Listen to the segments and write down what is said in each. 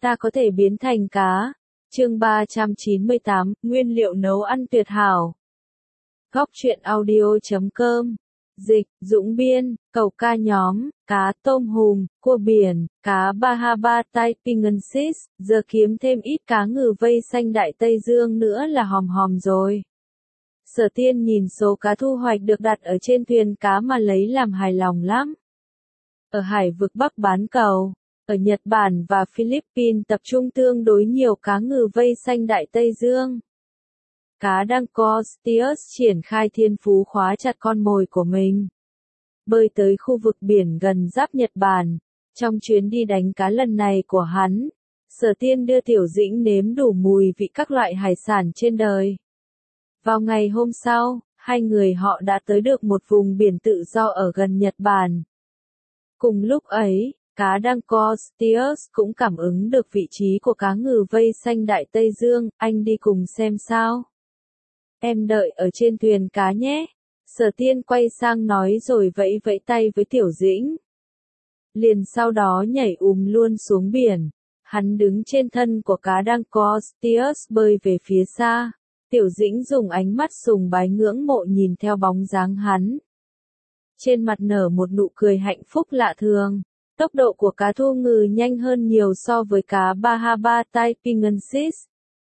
Ta có thể biến thành cá. Chương 398, nguyên liệu nấu ăn tuyệt hảo. Góc truyện audio.com. Dịch, Dũng Biên, Cầu Ca nhóm, cá tôm hùm, cua biển, cá Bahama Taipanensis, giờ kiếm thêm ít cá ngừ vây xanh Đại Tây Dương nữa là hòm hòm rồi. Sở Tiên nhìn số cá thu hoạch được đặt ở trên thuyền cá mà lấy làm hài lòng lắm. Ở hải vực Bắc bán cầu, ở Nhật Bản và Philippines tập trung tương đối nhiều cá ngừ vây xanh Đại Tây Dương. Cá Dancostius triển khai thiên phú khóa chặt con mồi của mình. Bơi tới khu vực biển gần giáp Nhật Bản, trong chuyến đi đánh cá lần này của hắn, Sở Tiên đưa Tiểu Dĩnh nếm đủ mùi vị các loại hải sản trên đời. Vào ngày hôm sau, hai người họ đã tới được một vùng biển tự do ở gần Nhật Bản. Cùng lúc ấy, cá Dancostius cũng cảm ứng được vị trí của cá ngừ vây xanh Đại Tây Dương, anh đi cùng xem sao. Em đợi ở trên thuyền cá nhé. Sở Tiên quay sang nói rồi vẫy vẫy tay với Tiểu Dĩnh. Liền sau đó nhảy luôn xuống biển. Hắn đứng trên thân của cá Dancostius bơi về phía xa. Tiểu Dĩnh dùng ánh mắt sùng bái ngưỡng mộ nhìn theo bóng dáng hắn. Trên mặt nở một nụ cười hạnh phúc lạ thường. Tốc độ của cá thu ngừ nhanh hơn nhiều so với cá Bahama Taipanensis.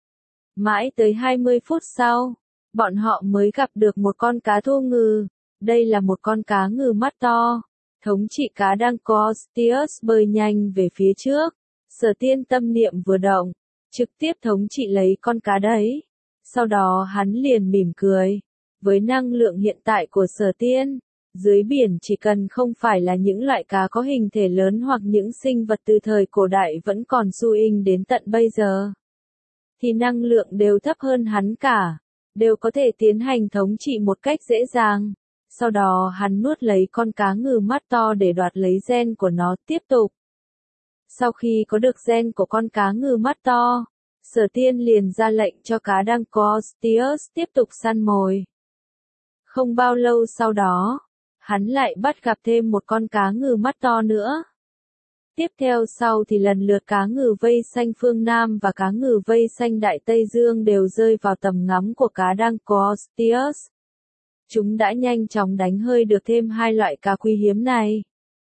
Mãi tới 20 phút sau, bọn họ mới gặp được một con cá thu ngừ. Đây là một con cá ngừ mắt to. Thống trị cá Dancostius bơi nhanh về phía trước. Sở Tiên tâm niệm vừa động, trực tiếp thống trị lấy con cá đấy. Sau đó hắn liền mỉm cười. Với năng lượng hiện tại của Sở Tiên, dưới biển chỉ cần không phải là những loại cá có hình thể lớn hoặc những sinh vật từ thời cổ đại vẫn còn su inh đến tận bây giờ, thì năng lượng đều thấp hơn hắn cả, đều có thể tiến hành thống trị một cách dễ dàng. Sau đó hắn nuốt lấy con cá ngừ mắt to để đoạt lấy gen của nó tiếp tục. Sau khi có được gen của con cá ngừ mắt to, Sở Tiên liền ra lệnh cho cá Dancostius tiếp tục săn mồi. Không bao lâu sau đó, hắn lại bắt gặp thêm một con cá ngừ mắt to nữa. Tiếp theo sau thì lần lượt cá ngừ vây xanh phương Nam và cá ngừ vây xanh Đại Tây Dương đều rơi vào tầm ngắm của cá Dancostius. Chúng đã nhanh chóng đánh hơi được thêm hai loại cá quý hiếm này.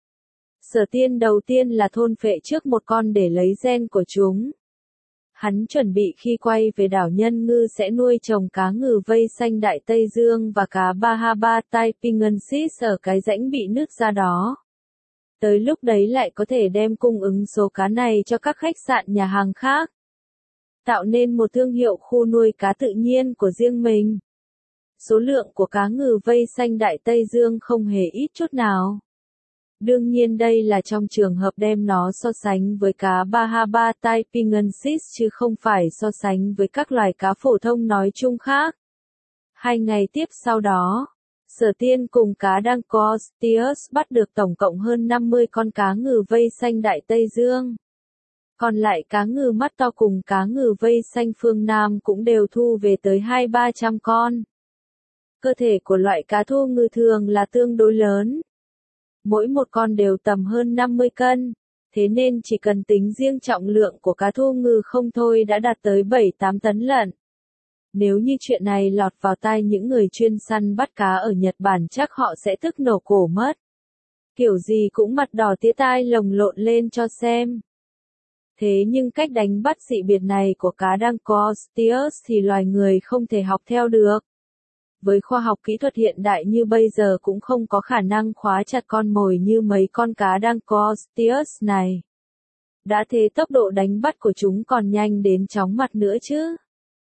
Sở Tiên đầu tiên là thôn phệ trước một con để lấy gen của chúng. Hắn chuẩn bị khi quay về đảo Nhân Ngư sẽ nuôi trồng cá ngừ vây xanh Đại Tây Dương và cá Bahama Taipanensis ở cái rãnh bị nứt ra đó. Tới lúc đấy lại có thể đem cung ứng số cá này cho các khách sạn nhà hàng khác. Tạo nên một thương hiệu khu nuôi cá tự nhiên của riêng mình. Số lượng của cá ngừ vây xanh Đại Tây Dương không hề ít chút nào. Đương nhiên đây là trong trường hợp đem nó so sánh với cá Bahama Taipanensis chứ không phải so sánh với các loài cá phổ thông nói chung khác. 2 ngày tiếp sau đó, Sở Tiên cùng cá Dancostius bắt được tổng cộng hơn 50 con cá ngừ vây xanh Đại Tây Dương. Còn lại cá ngừ mắt to cùng cá ngừ vây xanh phương Nam cũng đều thu về tới 200-300 con. Cơ thể của loại cá thu ngừ thường là tương đối lớn. Mỗi một con đều tầm hơn 50 cân, thế nên chỉ cần tính riêng trọng lượng của cá thu ngừ không thôi đã đạt tới 7-8 tấn lận. Nếu như chuyện này lọt vào tai những người chuyên săn bắt cá ở Nhật Bản chắc họ sẽ tức nổ cổ mất. Kiểu gì cũng mặt đỏ tía tai lồng lộn lên cho xem. Thế nhưng cách đánh bắt dị biệt này của cá Dancostius thì loài người không thể học theo được. Với khoa học kỹ thuật hiện đại như bây giờ cũng không có khả năng khóa chặt con mồi như mấy con cá Dancostius này. Đã thế tốc độ đánh bắt của chúng còn nhanh đến chóng mặt nữa chứ.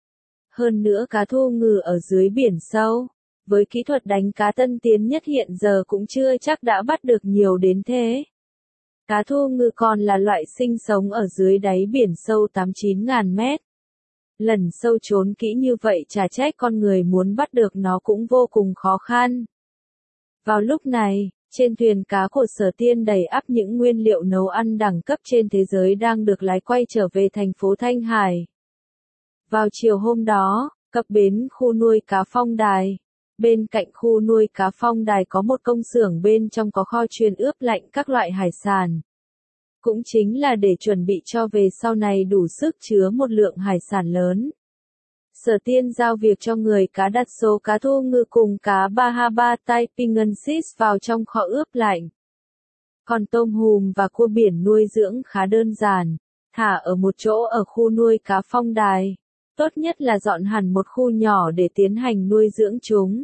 Hơn nữa cá thu ngừ ở dưới biển sâu, với kỹ thuật đánh cá tân tiến nhất hiện giờ cũng chưa chắc đã bắt được nhiều đến thế. Cá thu ngừ còn là loại sinh sống ở dưới đáy biển sâu 8-9 ngàn mét. Lần sâu trốn kỹ như vậy chả trách con người muốn bắt được nó cũng vô cùng khó khăn. Vào lúc này, trên thuyền cá của Sở Tiên đầy ắp những nguyên liệu nấu ăn đẳng cấp trên thế giới đang được lái quay trở về thành phố Thanh Hải. Vào chiều hôm đó, cập bến khu nuôi cá Phong Đài. Bên cạnh khu nuôi cá Phong Đài có một công xưởng bên trong có kho chuyên ướp lạnh các loại hải sản. cũng chính là để chuẩn bị cho về sau này đủ sức chứa một lượng hải sản lớn. Sở Tiên giao việc cho người cá đặt số cá thu ngư cùng cá Bahama Taipingensis vào trong kho ướp lạnh. Còn tôm hùm và cua biển nuôi dưỡng khá đơn giản, thả ở một chỗ ở khu nuôi cá Phong Đài. Tốt nhất là dọn hẳn một khu nhỏ để tiến hành nuôi dưỡng chúng.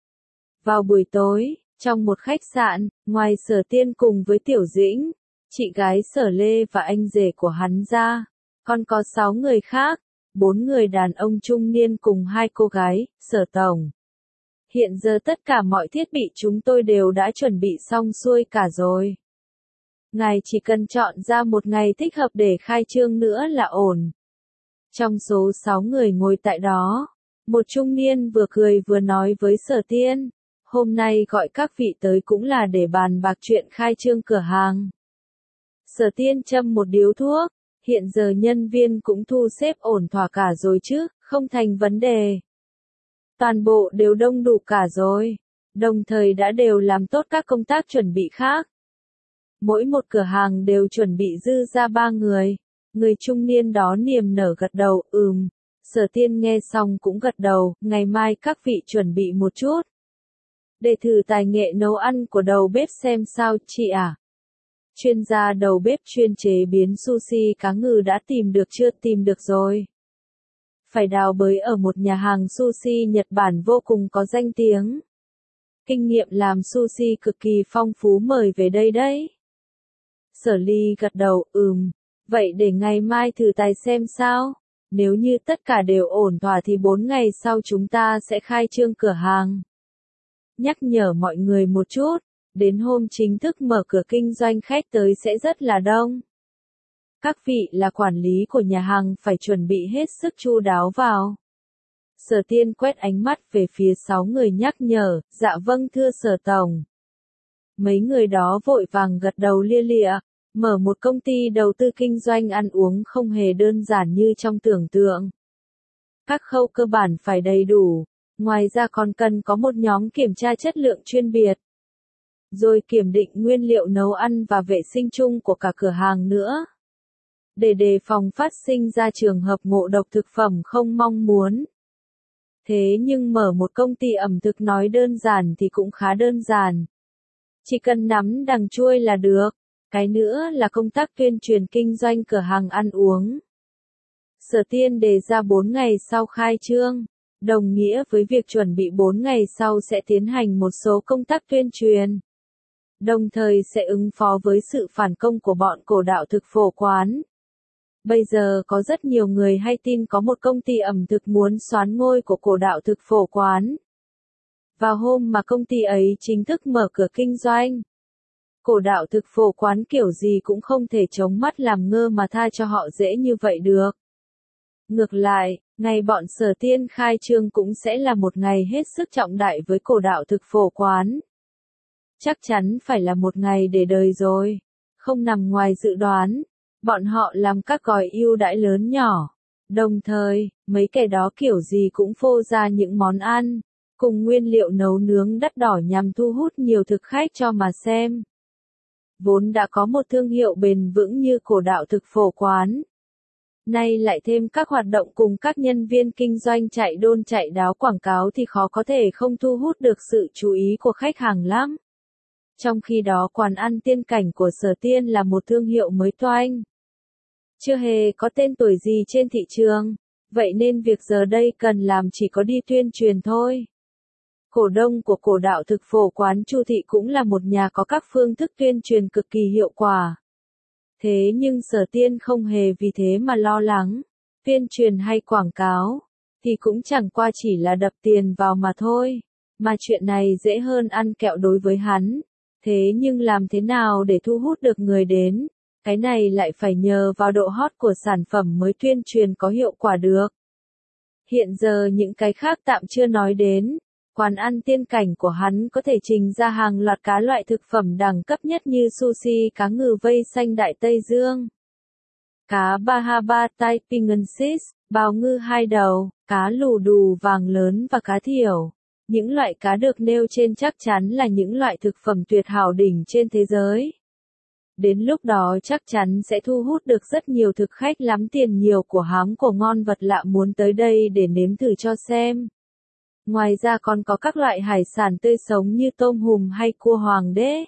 Vào buổi tối, trong một khách sạn, ngoài Sở Tiên cùng với Tiểu Dĩnh, chị gái Sở Lê và anh rể của hắn ra, còn có 6 người khác, 4 người đàn ông trung niên cùng 2 cô gái, Sở Tổng. Hiện giờ tất cả mọi thiết bị chúng tôi đều đã chuẩn bị xong xuôi cả rồi. Ngài chỉ cần chọn ra một ngày thích hợp để khai trương nữa là ổn. Trong số 6 người ngồi tại đó, một trung niên vừa cười vừa nói với Sở Tiên, hôm nay gọi các vị tới cũng là để bàn bạc chuyện khai trương cửa hàng. Sở Tiên châm một điếu thuốc, hiện giờ nhân viên cũng thu xếp ổn thỏa cả rồi chứ, không thành vấn đề. Toàn bộ đều đông đủ cả rồi, đồng thời đã đều làm tốt các công tác chuẩn bị khác. Mỗi một cửa hàng đều chuẩn bị dư ra 3 người. Người trung niên đó niềm nở gật đầu, Sở Tiên nghe xong cũng gật đầu, ngày mai các vị chuẩn bị một chút. Để thử tài nghệ nấu ăn của đầu bếp xem sao, chị à. Chuyên gia đầu bếp chuyên chế biến sushi cá ngừ đã tìm được chưa? Tìm được rồi. Phải đào bới ở một nhà hàng sushi Nhật Bản vô cùng có danh tiếng. Kinh nghiệm làm sushi cực kỳ phong phú, mời về đây đấy. Sở Ly gật đầu, vậy để ngày mai thử tài xem sao. Nếu như tất cả đều ổn thỏa thì 4 ngày sau chúng ta sẽ khai trương cửa hàng. Nhắc nhở mọi người một chút, đến hôm chính thức mở cửa kinh doanh khách tới sẽ rất là đông. Các vị là quản lý của nhà hàng phải chuẩn bị hết sức chu đáo vào. Sở Tiên quét ánh mắt về phía 6 người nhắc nhở, dạ vâng thưa Sở Tổng. Mấy người đó vội vàng gật đầu lia lịa. Mở một công ty đầu tư kinh doanh ăn uống không hề đơn giản như trong tưởng tượng. Các khâu cơ bản phải đầy đủ, ngoài ra còn cần có một nhóm kiểm tra chất lượng chuyên biệt. Rồi kiểm định nguyên liệu nấu ăn và vệ sinh chung của cả cửa hàng nữa. Để đề phòng phát sinh ra trường hợp ngộ độc thực phẩm không mong muốn. Thế nhưng mở một công ty ẩm thực nói đơn giản thì cũng khá đơn giản. Chỉ cần nắm đằng chuôi là được. Cái nữa là công tác tuyên truyền kinh doanh cửa hàng ăn uống. Sở Tiên đề ra 4 ngày sau khai trương, đồng nghĩa với việc chuẩn bị 4 ngày sau sẽ tiến hành một số công tác tuyên truyền. Đồng thời sẽ ứng phó với sự phản công của bọn cổ đạo thực phổ quán. Bây giờ có rất nhiều người hay tin có một công ty ẩm thực muốn soán ngôi của cổ đạo thực phổ quán. Vào hôm mà công ty ấy chính thức mở cửa kinh doanh, cổ đạo thực phổ quán kiểu gì cũng không thể chống mắt làm ngơ mà tha cho họ dễ như vậy được. Ngược lại, ngày bọn Sở Tiên khai trương cũng sẽ là một ngày hết sức trọng đại với cổ đạo thực phổ quán. Chắc chắn phải là một ngày để đời rồi. Không nằm ngoài dự đoán, bọn họ làm các gói ưu đãi lớn nhỏ. Đồng thời, mấy kẻ đó kiểu gì cũng phô ra những món ăn, cùng nguyên liệu nấu nướng đắt đỏ nhằm thu hút nhiều thực khách cho mà xem. Vốn đã có một thương hiệu bền vững như cổ đạo thực phổ quán. Nay lại thêm các hoạt động cùng các nhân viên kinh doanh chạy đôn chạy đáo quảng cáo thì khó có thể không thu hút được sự chú ý của khách hàng lắm. Trong khi đó quán ăn Tiên Cảnh của Sở Tiên là một thương hiệu mới toanh. Chưa hề có tên tuổi gì trên thị trường, vậy nên việc giờ đây cần làm chỉ có đi tuyên truyền thôi. Cổ đông của cổ đạo thực phổ quán Chu Thị cũng là một nhà có các phương thức tuyên truyền cực kỳ hiệu quả. Thế nhưng Sở Tiên không hề vì thế mà lo lắng, tuyên truyền hay quảng cáo, thì cũng chẳng qua chỉ là đập tiền vào mà thôi, mà chuyện này dễ hơn ăn kẹo đối với hắn. Thế nhưng làm thế nào để thu hút được người đến, cái này lại phải nhờ vào độ hot của sản phẩm mới tuyên truyền có hiệu quả được. Hiện giờ những cái khác tạm chưa nói đến. Quán ăn Tiên Cảnh của hắn có thể trình ra hàng loạt cá loại thực phẩm đẳng cấp nhất như sushi cá ngừ vây xanh Đại Tây Dương, cá Bahama Taipingensis, bào ngư 2 đầu, cá lù đù vàng lớn và cá thiểu. Những loại cá được nêu trên chắc chắn là những loại thực phẩm tuyệt hảo đỉnh trên thế giới. Đến lúc đó chắc chắn sẽ thu hút được rất nhiều thực khách lắm tiền nhiều của hám của ngon vật lạ muốn tới đây để nếm thử cho xem. Ngoài ra còn có các loại hải sản tươi sống như tôm hùm hay cua hoàng đế.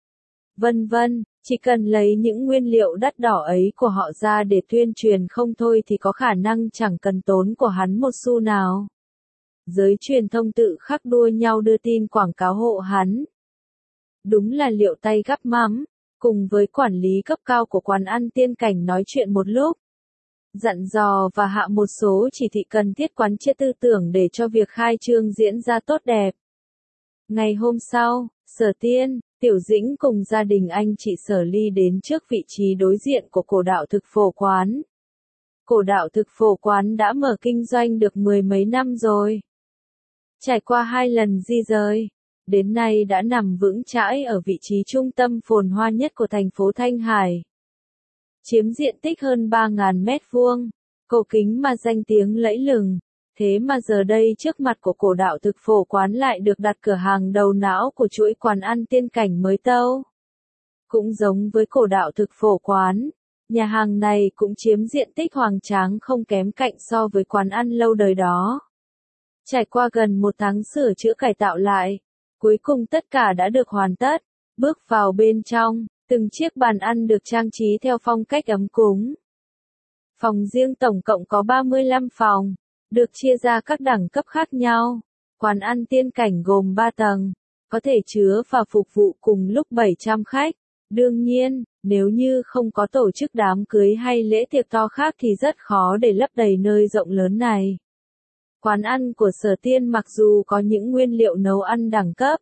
Vân vân, chỉ cần lấy những nguyên liệu đắt đỏ ấy của họ ra để tuyên truyền không thôi thì có khả năng chẳng cần tốn của hắn một xu nào. Giới truyền thông tự khắc đua nhau đưa tin quảng cáo hộ hắn. Đúng là liệu tay gắp mắm, cùng với quản lý cấp cao của quán ăn Tiên Cảnh nói chuyện một lúc. Dặn dò và hạ một số chỉ thị cần thiết quán triệt tư tưởng để cho việc khai trương diễn ra tốt đẹp. Ngày hôm sau, Sở Tiên, Tiểu Dĩnh cùng gia đình anh chị Sở Ly đến trước vị trí đối diện của cổ đạo thực phổ quán. Cổ đạo thực phổ quán đã mở kinh doanh được mười mấy năm rồi. Trải qua 2 lần di rời, đến nay đã nằm vững chãi ở vị trí trung tâm phồn hoa nhất của thành phố Thanh Hải. Chiếm diện tích hơn 3.000 mét vuông, cổ kính mà danh tiếng lẫy lừng, thế mà giờ đây trước mặt của cổ đạo thực phổ quán lại được đặt cửa hàng đầu não của chuỗi quán ăn Tiên Cảnh mới tâu. Cũng giống với cổ đạo thực phổ quán, nhà hàng này cũng chiếm diện tích hoành tráng không kém cạnh so với quán ăn lâu đời đó. Trải qua gần 1 tháng sửa chữa cải tạo lại, cuối cùng tất cả đã được hoàn tất. Bước vào bên trong, từng chiếc bàn ăn được trang trí theo phong cách ấm cúng. Phòng riêng tổng cộng có 35 phòng, được chia ra các đẳng cấp khác nhau. Quán ăn Tiên Cảnh gồm 3 tầng, có thể chứa và phục vụ cùng lúc 700 khách. Đương nhiên, nếu như không có tổ chức đám cưới hay lễ tiệc to khác thì rất khó để lấp đầy nơi rộng lớn này. Quán ăn của Sở Tiên mặc dù có những nguyên liệu nấu ăn đẳng cấp,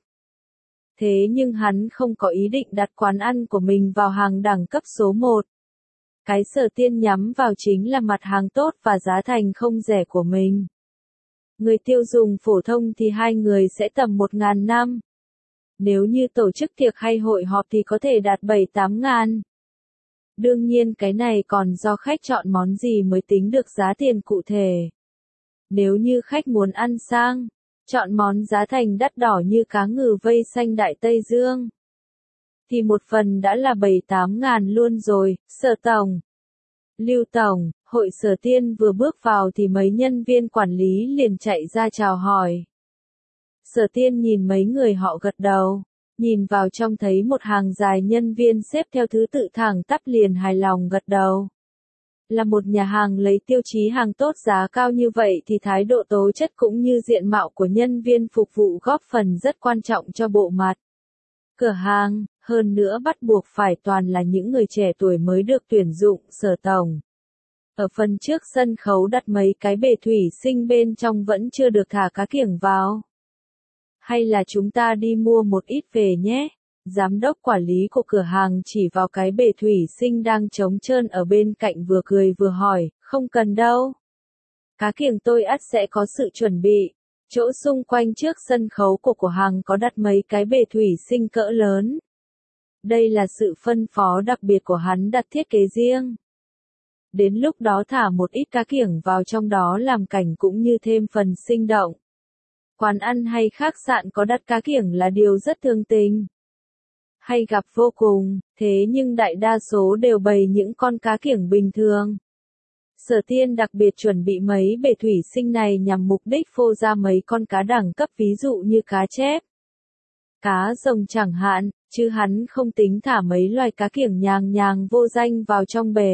thế nhưng hắn không có ý định đặt quán ăn của mình vào hàng đẳng cấp số 1. Cái Sở Tiên nhắm vào chính là mặt hàng tốt và giá thành không rẻ của mình. Người tiêu dùng phổ thông thì hai người sẽ tầm 1.000 năm. Nếu như tổ chức tiệc hay hội họp thì có thể đạt 7-8 ngàn. Đương nhiên cái này còn do khách chọn món gì mới tính được giá tiền cụ thể. Nếu như khách muốn ăn sang, chọn món giá thành đắt đỏ như cá ngừ vây xanh Đại Tây Dương, thì một phần đã là 7-8 ngàn luôn rồi. Sở Tổng, Lưu Tổng, hội Sở Tiên vừa bước vào thì mấy nhân viên quản lý liền chạy ra chào hỏi. Sở Tiên nhìn mấy người họ gật đầu, nhìn vào trong thấy một hàng dài nhân viên xếp theo thứ tự thẳng tắp liền hài lòng gật đầu. Là một nhà hàng lấy tiêu chí hàng tốt giá cao như vậy thì thái độ tố chất cũng như diện mạo của nhân viên phục vụ góp phần rất quan trọng cho bộ mặt cửa hàng, hơn nữa bắt buộc phải toàn là những người trẻ tuổi mới được tuyển dụng. Sở Tổng, ở phần trước sân khấu đặt mấy cái bể thủy sinh bên trong vẫn chưa được thả cá kiểng vào. Hay là chúng ta đi mua một ít về nhé? Giám đốc quản lý của cửa hàng chỉ vào cái bể thủy sinh đang trống trơn ở bên cạnh vừa cười vừa hỏi, không cần đâu. Cá kiểng tôi ắt sẽ có sự chuẩn bị. Chỗ xung quanh trước sân khấu của cửa hàng có đặt mấy cái bể thủy sinh cỡ lớn. Đây là sự phân phó đặc biệt của hắn đặt thiết kế riêng. Đến lúc đó thả một ít cá kiểng vào trong đó làm cảnh cũng như thêm phần sinh động. Quán ăn hay khách sạn có đặt cá kiểng là điều rất thường tình. Hay gặp vô cùng, thế nhưng đại đa số đều bày những con cá kiểng bình thường. Sở Tiên đặc biệt chuẩn bị mấy bể thủy sinh này nhằm mục đích phô ra mấy con cá đẳng cấp ví dụ như cá chép, cá rồng chẳng hạn, chứ hắn không tính thả mấy loài cá kiểng nhàng nhàng vô danh vào trong bể.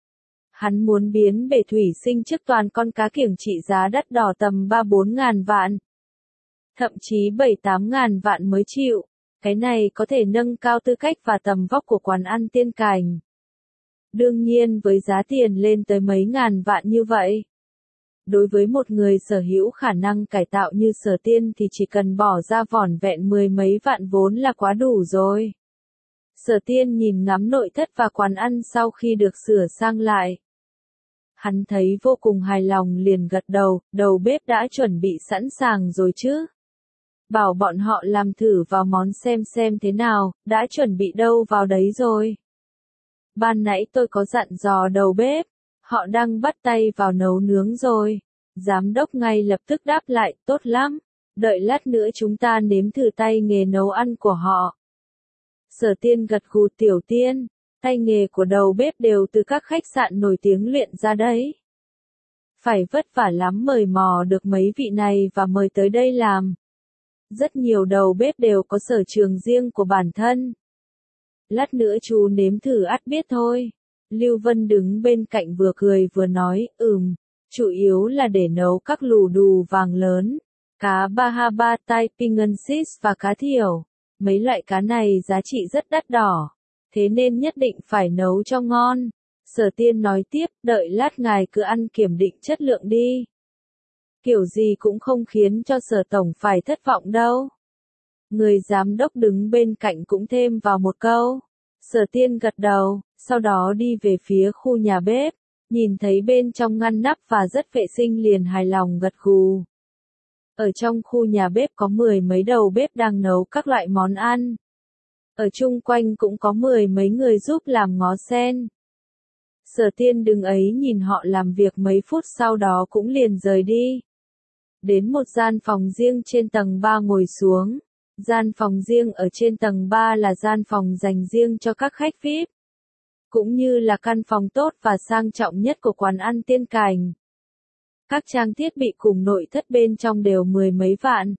Hắn muốn biến bể thủy sinh trước toàn con cá kiểng trị giá đắt đỏ tầm 3-4 ngàn vạn. Thậm chí 7-8 ngàn vạn mới chịu. Cái này có thể nâng cao tư cách và tầm vóc của quán ăn Tiên Cảnh. Đương nhiên với giá tiền lên tới mấy ngàn vạn như vậy, đối với một người sở hữu khả năng cải tạo như Sở Tiên thì chỉ cần bỏ ra vỏn vẹn 10 mấy vạn vốn là quá đủ rồi. Sở Tiên nhìn ngắm nội thất và quán ăn sau khi được sửa sang lại. Hắn thấy vô cùng hài lòng liền gật đầu, đầu bếp đã chuẩn bị sẵn sàng rồi chứ. Bảo bọn họ làm thử vào món xem thế nào, đã chuẩn bị đâu vào đấy rồi. Ban nãy tôi có dặn dò đầu bếp, họ đang bắt tay vào nấu nướng rồi. Giám đốc ngay lập tức đáp lại, tốt lắm, đợi lát nữa chúng ta nếm thử tay nghề nấu ăn của họ. Sở Tiên gật gù, Tiểu Tiên, tay nghề của đầu bếp đều từ các khách sạn nổi tiếng luyện ra đấy. Phải vất vả lắm mới mò được mấy vị này và mời tới đây làm. Rất nhiều đầu bếp đều có sở trường riêng của bản thân. Lát nữa chú nếm thử ắt biết thôi. Lưu Vân đứng bên cạnh vừa cười vừa nói, chủ yếu là để nấu các lù đù vàng lớn, cá Bahaba, tai pingensis và cá thiểu. Mấy loại cá này giá trị rất đắt đỏ, thế nên nhất định phải nấu cho ngon. Sở Tiên nói tiếp, đợi lát ngài cứ ăn kiểm định chất lượng đi. Kiểu gì cũng không khiến cho Sở Tổng phải thất vọng đâu. Người giám đốc đứng bên cạnh cũng thêm vào một câu. Sở Tiên gật đầu, sau đó đi về phía khu nhà bếp, nhìn thấy bên trong ngăn nắp và rất vệ sinh liền hài lòng gật gù. Ở trong khu nhà bếp có 10 mấy đầu bếp đang nấu các loại món ăn. Ở chung quanh cũng có 10 mấy người giúp làm ngó sen. Sở Tiên đứng ấy nhìn họ làm việc mấy phút sau đó cũng liền rời đi. Đến một gian phòng riêng trên tầng 3 ngồi xuống. Gian phòng riêng ở trên tầng 3 là gian phòng dành riêng cho các khách VIP. Cũng như là căn phòng tốt và sang trọng nhất của quán ăn Tiên Cảnh. Các trang thiết bị cùng nội thất bên trong đều 10 mấy vạn.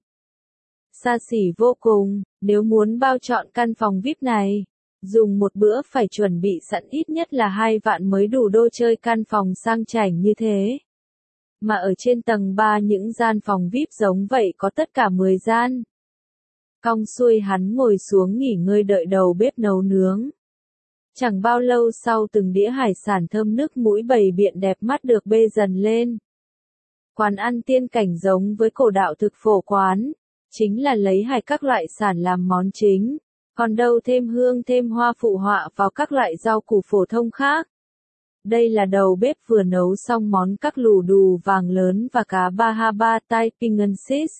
Xa xỉ vô cùng, nếu muốn bao trọn căn phòng VIP này, dùng một bữa phải chuẩn bị sẵn ít nhất là 2 vạn mới đủ đô chơi căn phòng sang chảnh như thế. Mà ở trên tầng 3 những gian phòng VIP giống vậy có tất cả 10 gian. Cong xuôi hắn ngồi xuống nghỉ ngơi đợi đầu bếp nấu nướng. Chẳng bao lâu sau từng đĩa hải sản thơm nước mũi bày biện đẹp mắt được bê dần lên. Quán ăn Tiên Cảnh giống với cổ đạo thực phổ quán, chính là lấy hải các loại sản làm món chính, còn đâu thêm hương thêm hoa phụ họa vào các loại rau củ phổ thông khác. Đây là đầu bếp vừa nấu xong món các lù đù vàng lớn và cá Bahaba, tai pingensis.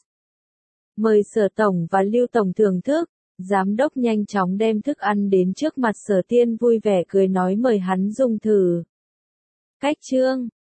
Mời Sở Tổng và Lưu Tổng thưởng thức. Giám đốc nhanh chóng đem thức ăn đến trước mặt Sở Tiên vui vẻ cười nói mời hắn dùng thử. Cách chương